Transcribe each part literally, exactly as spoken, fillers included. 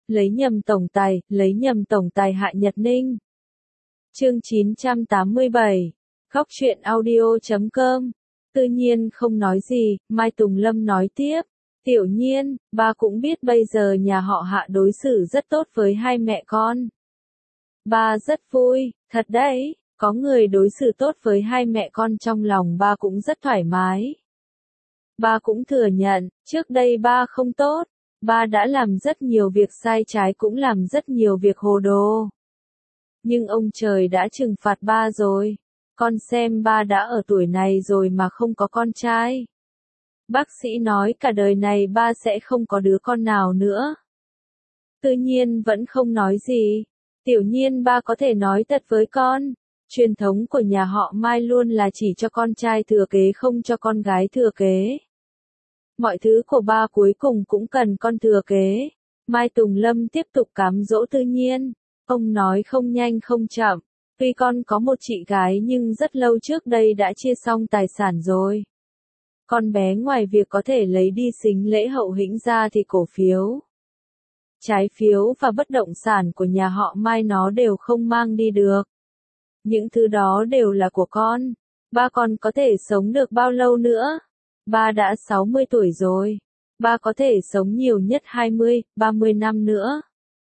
lấy nhầm tổng tài, lấy nhầm tổng tài Hạ Nhật Ninh. Chương chín trăm tám mươi bảy, Góc truyện audio chấm com. Tự nhiên không nói gì, Mai Tùng Lâm nói tiếp. Tiểu Nhiên, ba cũng biết bây giờ nhà họ Hạ đối xử rất tốt với hai mẹ con. Ba rất vui, thật đấy, có người đối xử tốt với hai mẹ con trong lòng ba cũng rất thoải mái. Ba cũng thừa nhận, trước đây ba không tốt, ba đã làm rất nhiều việc sai trái cũng làm rất nhiều việc hồ đồ. Nhưng ông trời đã trừng phạt ba rồi, con xem ba đã ở tuổi này rồi mà không có con trai. Bác sĩ nói cả đời này ba sẽ không có đứa con nào nữa. Tự nhiên vẫn không nói gì. Tiểu Nhiên ba có thể nói thật với con. Truyền thống của nhà họ Mai luôn là chỉ cho con trai thừa kế không cho con gái thừa kế. Mọi thứ của ba cuối cùng cũng cần con thừa kế. Mai Tùng Lâm tiếp tục cám dỗ Tự Nhiên. Ông nói không nhanh không chậm. Tuy con có một chị gái nhưng rất lâu trước đây đã chia xong tài sản rồi. Con bé ngoài việc có thể lấy đi sính lễ hậu hĩnh ra thì cổ phiếu, trái phiếu và bất động sản của nhà họ Mai nó đều không mang đi được. Những thứ đó đều là của con. Ba còn có thể sống được bao lâu nữa? Ba đã sáu mươi tuổi rồi. Ba có thể sống nhiều nhất hai mươi, ba mươi năm nữa.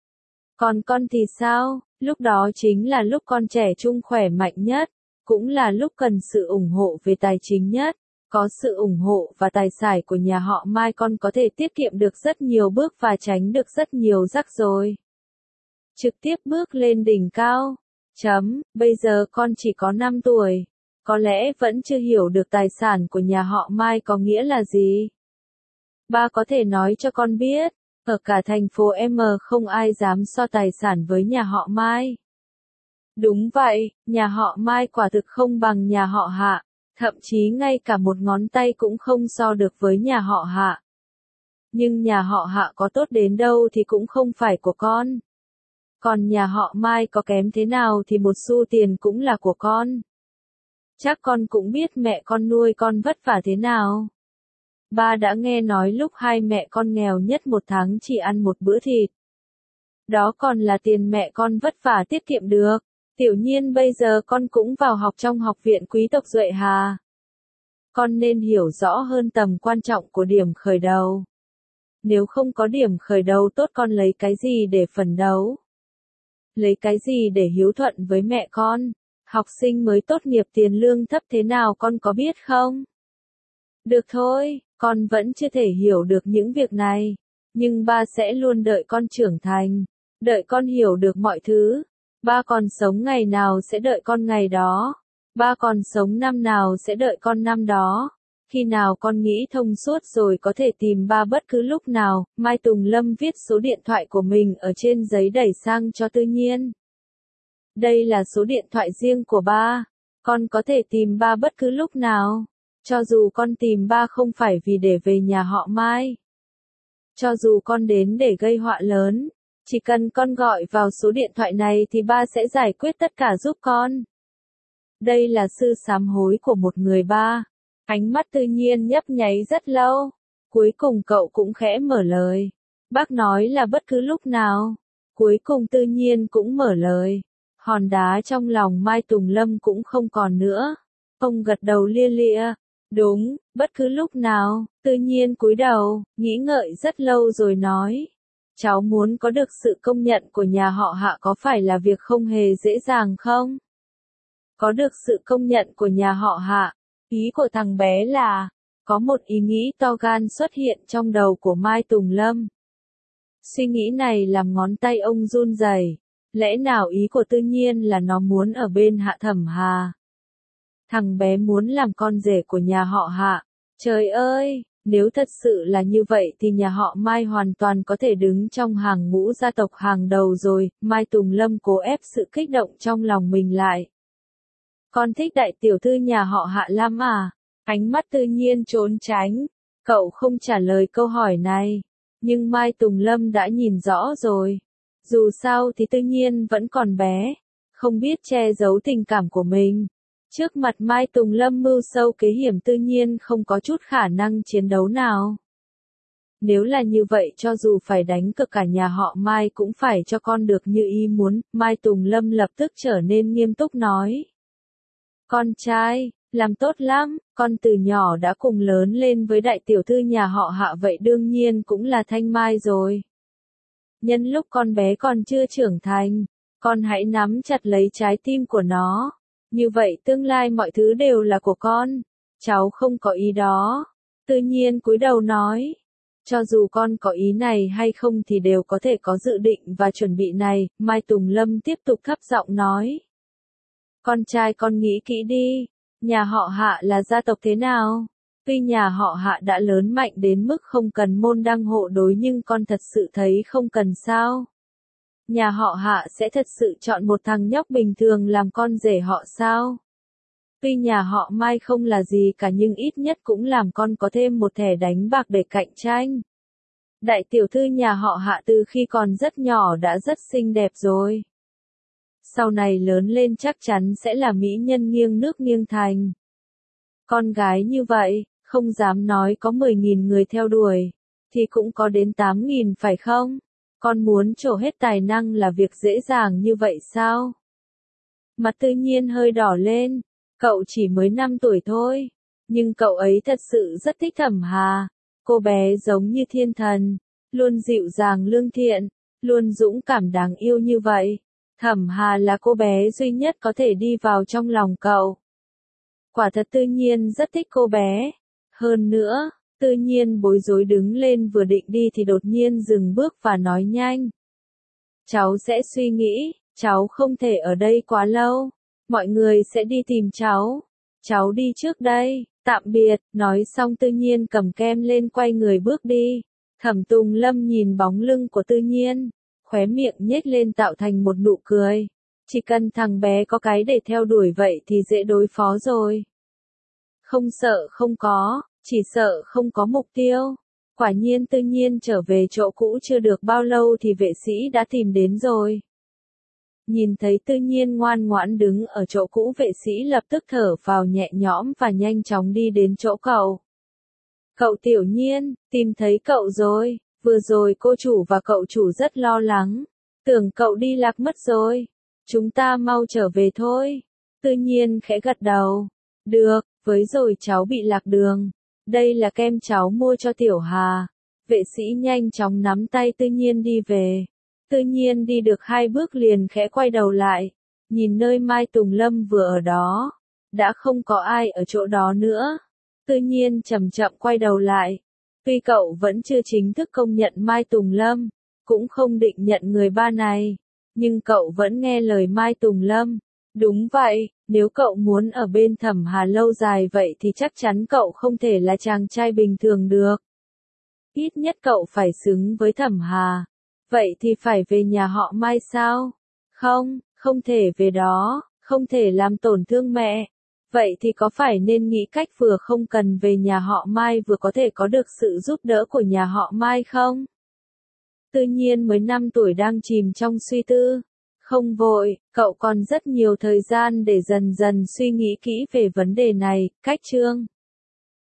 Còn con thì sao? Lúc đó chính là lúc con trẻ trung khỏe mạnh nhất, cũng là lúc cần sự ủng hộ về tài chính nhất. Có sự ủng hộ và tài sản của nhà họ Mai con có thể tiết kiệm được rất nhiều bước và tránh được rất nhiều rắc rối. Trực tiếp bước lên đỉnh cao. Chấm, bây giờ con chỉ có năm tuổi. Có lẽ vẫn chưa hiểu được tài sản của nhà họ Mai có nghĩa là gì. Ba có thể nói cho con biết, ở cả thành phố M không ai dám so tài sản với nhà họ Mai. Đúng vậy, nhà họ Mai quả thực không bằng nhà họ Hạ. Thậm chí ngay cả một ngón tay cũng không so được với nhà họ Hạ. Nhưng nhà họ Hạ có tốt đến đâu thì cũng không phải của con. Còn nhà họ Mai có kém thế nào thì một xu tiền cũng là của con. Chắc con cũng biết mẹ con nuôi con vất vả thế nào. Ba đã nghe nói lúc hai mẹ con nghèo nhất một tháng chỉ ăn một bữa thịt. Đó còn là tiền mẹ con vất vả tiết kiệm được. Tiểu Nhiên bây giờ con cũng vào học trong học viện quý tộc Duệ Hà. Con nên hiểu rõ hơn tầm quan trọng của điểm khởi đầu. Nếu không có điểm khởi đầu tốt con lấy cái gì để phấn đấu? Lấy cái gì để hiếu thuận với mẹ con? Học sinh mới tốt nghiệp tiền lương thấp thế nào con có biết không? Được thôi, con vẫn chưa thể hiểu được những việc này. Nhưng ba sẽ luôn đợi con trưởng thành. Đợi con hiểu được mọi thứ. Ba còn sống ngày nào sẽ đợi con ngày đó. Ba còn sống năm nào sẽ đợi con năm đó. Khi nào con nghĩ thông suốt rồi có thể tìm ba bất cứ lúc nào. Mai Tùng Lâm viết số điện thoại của mình ở trên giấy đẩy sang cho Tự Nhiên. Đây là số điện thoại riêng của ba. Con có thể tìm ba bất cứ lúc nào. Cho dù con tìm ba không phải vì để về nhà họ Mai. Cho dù con đến để gây họa lớn. Chỉ cần con gọi vào số điện thoại này thì ba sẽ giải quyết tất cả giúp con. Đây là sự sám hối của một người ba. Ánh mắt Tự Nhiên nhấp nháy rất lâu. Cuối cùng cậu cũng khẽ mở lời. Bác nói là bất cứ lúc nào. Cuối cùng Tự Nhiên cũng mở lời. Hòn đá trong lòng Mai Tùng Lâm cũng không còn nữa. Ông gật đầu lia lịa. Đúng, bất cứ lúc nào. Tự Nhiên cúi đầu, nghĩ ngợi rất lâu rồi nói. Cháu muốn có được sự công nhận của nhà họ Hạ có phải là việc không hề dễ dàng không? Có được sự công nhận của nhà họ Hạ. Ý của thằng bé là, có một ý nghĩ to gan xuất hiện trong đầu của Mai Tùng Lâm. Suy nghĩ này làm ngón tay ông run rẩy. Lẽ nào ý của Tự Nhiên là nó muốn ở bên Hạ Thẩm Hà? Thằng bé muốn làm con rể của nhà họ Hạ. Trời ơi! Nếu thật sự là như vậy thì nhà họ Mai hoàn toàn có thể đứng trong hàng ngũ gia tộc hàng đầu rồi. Mai Tùng Lâm cố ép sự kích động trong lòng mình lại. Con thích đại tiểu thư nhà họ Hạ lắm à? Ánh mắt Tự Nhiên trốn tránh. Cậu không trả lời câu hỏi này. Nhưng Mai Tùng Lâm đã nhìn rõ rồi. Dù sao thì Tự Nhiên vẫn còn bé. Không biết che giấu tình cảm của mình. Trước mặt Mai Tùng Lâm mưu sâu kế hiểm Tự Nhiên không có chút khả năng chiến đấu nào. Nếu là như vậy cho dù phải đánh cực cả nhà họ Mai cũng phải cho con được như ý muốn, Mai Tùng Lâm lập tức trở nên nghiêm túc nói. Con trai, làm tốt lắm, con từ nhỏ đã cùng lớn lên với đại tiểu thư nhà họ Hạ vậy đương nhiên cũng là Thanh Mai rồi. Nhân lúc con bé còn chưa trưởng thành, con hãy nắm chặt lấy trái tim của nó, như vậy tương lai mọi thứ đều là của con. Cháu không có ý đó. Tự nhiên cúi đầu nói. Cho dù con có ý này hay không thì đều có thể có dự định và chuẩn bị này, Mai Tùng Lâm tiếp tục thấp giọng nói. Con trai con nghĩ kỹ đi, nhà họ Hạ là gia tộc thế nào? Tuy nhà họ Hạ đã lớn mạnh đến mức không cần môn đăng hộ đối nhưng con thật sự thấy không cần sao? Nhà họ Hạ sẽ thật sự chọn một thằng nhóc bình thường làm con rể họ sao? Tuy nhà họ Mai không là gì cả nhưng ít nhất cũng làm con có thêm một thẻ đánh bạc để cạnh tranh. Đại tiểu thư nhà họ Hạ từ khi còn rất nhỏ đã rất xinh đẹp rồi. Sau này lớn lên chắc chắn sẽ là mỹ nhân nghiêng nước nghiêng thành. Con gái như vậy, không dám nói có mười nghìn người theo đuổi, thì cũng có đến tám nghìn phải không? Con muốn trổ hết tài năng là việc dễ dàng như vậy sao? Mặt Tự Nhiên hơi đỏ lên, cậu chỉ mới năm tuổi thôi, nhưng cậu ấy thật sự rất thích Thẩm Hà. Cô bé giống như thiên thần, luôn dịu dàng lương thiện, luôn dũng cảm đáng yêu như vậy. Thẩm Hà là cô bé duy nhất có thể đi vào trong lòng cậu. Quả thật Tự Nhiên rất thích cô bé. Hơn nữa, Tự Nhiên bối rối đứng lên vừa định đi thì đột nhiên dừng bước và nói nhanh. Cháu sẽ suy nghĩ, cháu không thể ở đây quá lâu. Mọi người sẽ đi tìm cháu. Cháu đi trước đây, tạm biệt. Nói xong Tự Nhiên cầm kem lên quay người bước đi. Thẩm Tùng Lâm nhìn bóng lưng của Tự Nhiên, khóe miệng nhếch lên tạo thành một nụ cười. Chỉ cần thằng bé có cái để theo đuổi vậy thì dễ đối phó rồi. Không sợ không có, chỉ sợ không có mục tiêu. Quả nhiên Tự Nhiên trở về chỗ cũ chưa được bao lâu thì vệ sĩ đã tìm đến rồi. Nhìn thấy Tự Nhiên ngoan ngoãn đứng ở chỗ cũ vệ sĩ lập tức thở phào nhẹ nhõm và nhanh chóng đi đến chỗ cậu. Cậu Tiểu Nhiên, tìm thấy cậu rồi, vừa rồi cô chủ và cậu chủ rất lo lắng. Tưởng cậu đi lạc mất rồi. Chúng ta mau trở về thôi. Tự Nhiên khẽ gật đầu. Được, với rồi cháu bị lạc đường. Đây là kem cháu mua cho Tiểu Hà. Vệ sĩ nhanh chóng nắm tay Tự Nhiên đi về. Tự Nhiên đi được hai bước liền khẽ quay đầu lại. Nhìn nơi Mai Tùng Lâm vừa ở đó. Đã không có ai ở chỗ đó nữa. Tự Nhiên chậm chậm quay đầu lại. Tuy cậu vẫn chưa chính thức công nhận Mai Tùng Lâm, cũng không định nhận người ba này, nhưng cậu vẫn nghe lời Mai Tùng Lâm. Đúng vậy, nếu cậu muốn ở bên Thẩm Hà lâu dài vậy thì chắc chắn cậu không thể là chàng trai bình thường được. Ít nhất cậu phải xứng với Thẩm Hà. Vậy thì phải về nhà họ Mai sao? Không, không thể về đó, không thể làm tổn thương mẹ. Vậy thì có phải nên nghĩ cách vừa không cần về nhà họ Mai vừa có thể có được sự giúp đỡ của nhà họ Mai không? Tự Nhiên mới năm tuổi đang chìm trong suy tư. Không vội, cậu còn rất nhiều thời gian để dần dần suy nghĩ kỹ về vấn đề này. Cách chương